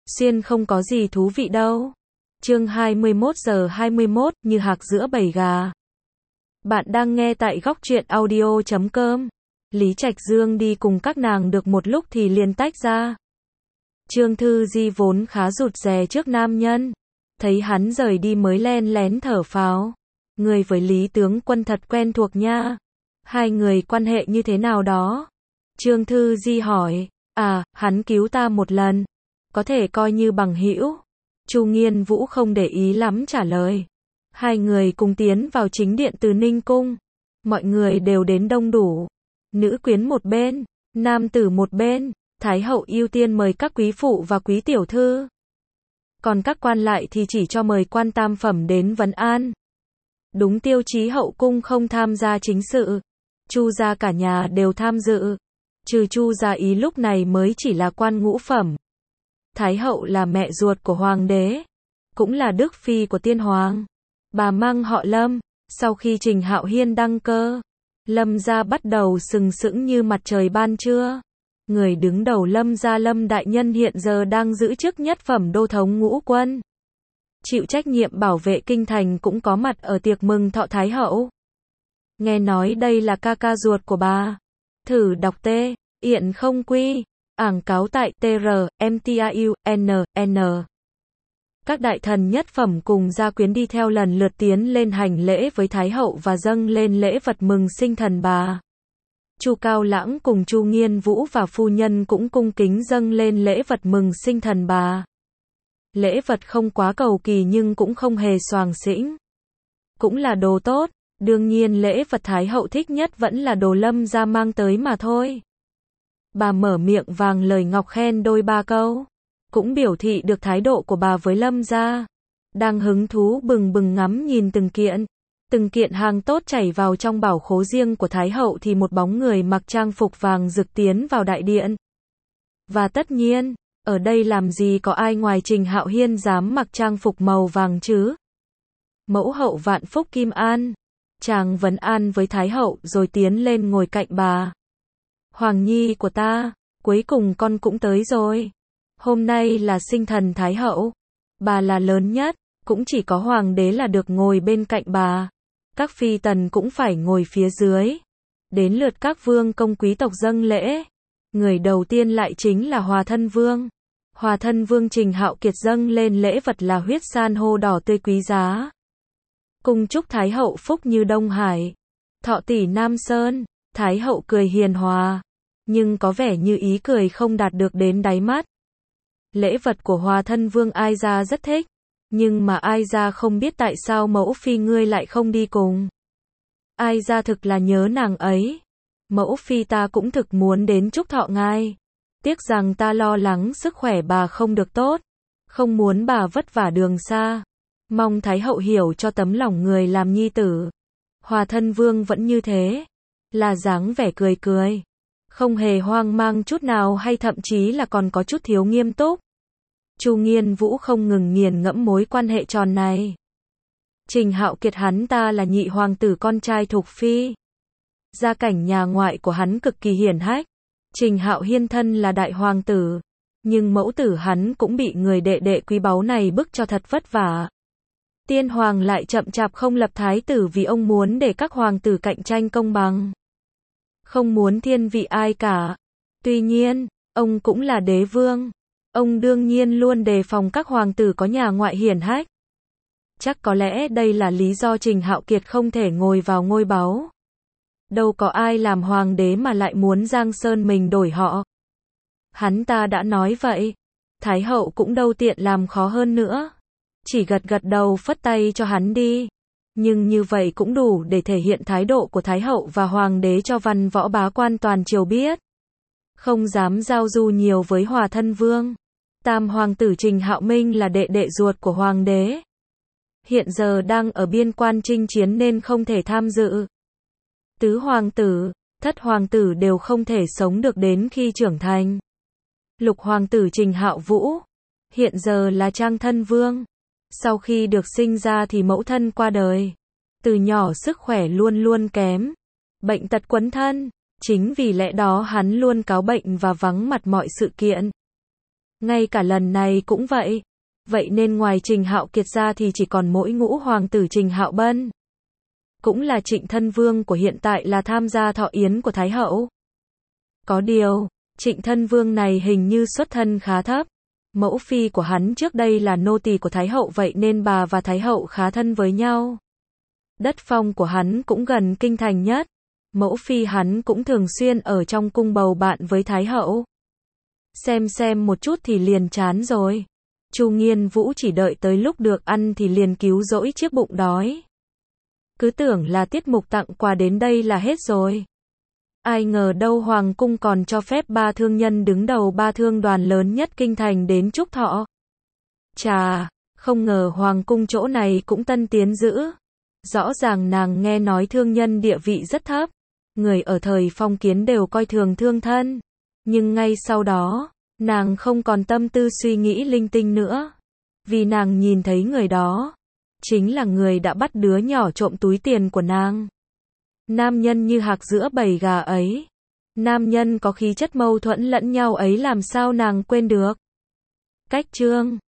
Xuyên không có gì thú vị đâu. Chương 21:21, như hạc giữa bầy gà. Bạn đang nghe tại góc truyện audio.com. Lý Trạch Dương đi cùng các nàng được một lúc thì liền tách ra. Trương Thư Di vốn khá rụt rè trước nam nhân, thấy hắn rời đi mới len lén thở phào. Người với Lý tướng quân thật quen thuộc nha. Hai người quan hệ như thế nào đó? Trương Thư Di hỏi. Hắn cứu ta một lần, có thể coi như bằng hữu. Chu Nghiên Vũ không để ý lắm trả lời. Hai người cùng tiến vào chính điện từ Ninh Cung. Mọi người đều đến đông đủ. Nữ quyến một bên, nam tử một bên. Thái hậu ưu tiên mời các quý phụ và quý tiểu thư. Còn các quan lại thì chỉ cho mời quan tam phẩm đến vấn an. Đúng tiêu chí hậu cung không tham gia chính sự. Chu gia cả nhà đều tham dự. Trừ Chu gia ý lúc này mới chỉ là quan ngũ phẩm. Thái hậu là mẹ ruột của hoàng đế, cũng là đức phi của tiên hoàng. Bà mang họ Lâm. Sau khi Trình Hạo Hiên đăng cơ, Lâm gia bắt đầu sừng sững như mặt trời ban trưa. Người đứng đầu Lâm gia Lâm đại nhân hiện giờ đang giữ chức nhất phẩm đô thống ngũ quân. Chịu trách nhiệm bảo vệ kinh thành cũng có mặt ở tiệc mừng thọ Thái hậu. Nghe nói đây là ca ca ruột của bà. Thử đọc T. Yện không quy. Ảng cáo tại TR, MTAU, NN. Các đại thần nhất phẩm cùng gia quyến đi theo lần lượt tiến lên hành lễ với Thái hậu và dâng lên lễ vật mừng sinh thần bà. Chu Cao Lãng cùng Chu Nghiên Vũ và phu nhân cũng cung kính dâng lên lễ vật mừng sinh thần bà. Lễ vật không quá cầu kỳ nhưng cũng không hề xoàng xĩnh. Cũng là đồ tốt, đương nhiên lễ vật Thái hậu thích nhất vẫn là đồ Lâm gia mang tới mà thôi. Bà mở miệng vàng lời ngọc khen đôi ba câu, cũng biểu thị được thái độ của bà với Lâm gia. Đang hứng thú bừng bừng ngắm nhìn từng kiện hàng tốt chảy vào trong bảo khố riêng của Thái hậu thì một bóng người mặc trang phục vàng rực tiến vào đại điện. Và tất nhiên, ở đây làm gì có ai ngoài Trình Hạo Hiên dám mặc trang phục màu vàng chứ? Mẫu hậu vạn phúc Kim An. Chàng vấn an với Thái hậu rồi tiến lên ngồi cạnh bà. Hoàng nhi của ta, cuối cùng con cũng tới rồi. Hôm nay là sinh thần Thái hậu. Bà là lớn nhất, cũng chỉ có hoàng đế là được ngồi bên cạnh bà. Các phi tần cũng phải ngồi phía dưới. Đến lượt các vương công quý tộc dâng lễ. Người đầu tiên lại chính là Hòa thân vương. Hòa thân vương Trình Hạo Kiệt dâng lên lễ vật là huyết san hô đỏ tươi quý giá. Cùng chúc Thái hậu phúc như Đông Hải, thọ tỷ Nam Sơn. Thái hậu cười hiền hòa, nhưng có vẻ như ý cười không đạt được đến đáy mắt. Lễ vật của Hòa thân vương Ai Gia rất thích, nhưng mà Ai Gia không biết tại sao mẫu phi ngươi lại không đi cùng. Ai Gia thực là nhớ nàng ấy. Mẫu phi ta cũng thực muốn đến chúc thọ ngài. Tiếc rằng ta lo lắng sức khỏe bà không được tốt, không muốn bà vất vả đường xa. Mong Thái hậu hiểu cho tấm lòng người làm nhi tử. Hòa thân vương vẫn như thế, là dáng vẻ cười cười, không hề hoang mang chút nào hay thậm chí là còn có chút thiếu nghiêm túc. Chu Nghiên Vũ không ngừng nghiền ngẫm mối quan hệ tròn này. Trình Hạo Kiệt hắn ta là nhị hoàng tử con trai Thục Phi. Gia cảnh nhà ngoại của hắn cực kỳ hiển hách. Trình Hạo Hiên thân là đại hoàng tử, nhưng mẫu tử hắn cũng bị người đệ đệ quý báu này bức cho thật vất vả. Tiên hoàng lại chậm chạp không lập thái tử vì ông muốn để các hoàng tử cạnh tranh công bằng. Không muốn thiên vị ai cả. Tuy nhiên, ông cũng là đế vương. Ông đương nhiên luôn đề phòng các hoàng tử có nhà ngoại hiển hách. Chắc có lẽ đây là lý do Trình Hạo Kiệt không thể ngồi vào ngôi báu. Đâu có ai làm hoàng đế mà lại muốn Giang Sơn mình đổi họ. Hắn ta đã nói vậy. Thái hậu cũng đâu tiện làm khó hơn nữa. Chỉ gật gật đầu phất tay cho hắn đi. Nhưng như vậy cũng đủ để thể hiện thái độ của Thái hậu và hoàng đế cho văn võ bá quan toàn triều biết. Không dám giao du nhiều với Hòa thân vương. Tam hoàng tử Trình Hạo Minh là đệ đệ ruột của hoàng đế. Hiện giờ đang ở biên quan chinh chiến nên không thể tham dự. Tứ hoàng tử, thất hoàng tử đều không thể sống được đến khi trưởng thành. Lục hoàng tử Trình Hạo Vũ, hiện giờ là trang thân vương. Sau khi được sinh ra thì mẫu thân qua đời. Từ nhỏ sức khỏe luôn luôn kém. Bệnh tật quấn thân. Chính vì lẽ đó hắn luôn cáu bệnh và vắng mặt mọi sự kiện. Ngay cả lần này cũng vậy. Vậy nên ngoài Trình Hạo Kiệt ra thì chỉ còn mỗi ngũ hoàng tử Trình Hạo Bân. Cũng là Trịnh thân vương của hiện tại là tham gia thọ yến của Thái hậu. Có điều, Trịnh thân vương này hình như xuất thân khá thấp. Mẫu phi của hắn trước đây là nô tỳ của Thái hậu, vậy nên bà và Thái hậu khá thân với nhau. Đất phong của hắn cũng gần kinh thành nhất. Mẫu phi hắn cũng thường xuyên ở trong cung bầu bạn với Thái hậu. Xem một chút thì liền chán rồi. Chu Nghiên Vũ chỉ đợi tới lúc được ăn thì liền cứu rỗi chiếc bụng đói. Cứ tưởng là tiết mục tặng quà đến đây là hết rồi. Ai ngờ đâu hoàng cung còn cho phép 3 thương nhân đứng đầu 3 thương đoàn lớn nhất kinh thành đến chúc thọ. Chà, không ngờ hoàng cung chỗ này cũng tân tiến dữ. Rõ ràng nàng nghe nói thương nhân địa vị rất thấp. Người ở thời phong kiến đều coi thường thương thân. Nhưng ngay sau đó, nàng không còn tâm tư suy nghĩ linh tinh nữa. Vì nàng nhìn thấy người đó chính là người đã bắt đứa nhỏ trộm túi tiền của nàng. Nam nhân như hạc giữa bầy gà ấy. Nam nhân có khí chất mâu thuẫn lẫn nhau ấy làm sao nàng quên được. Cách chương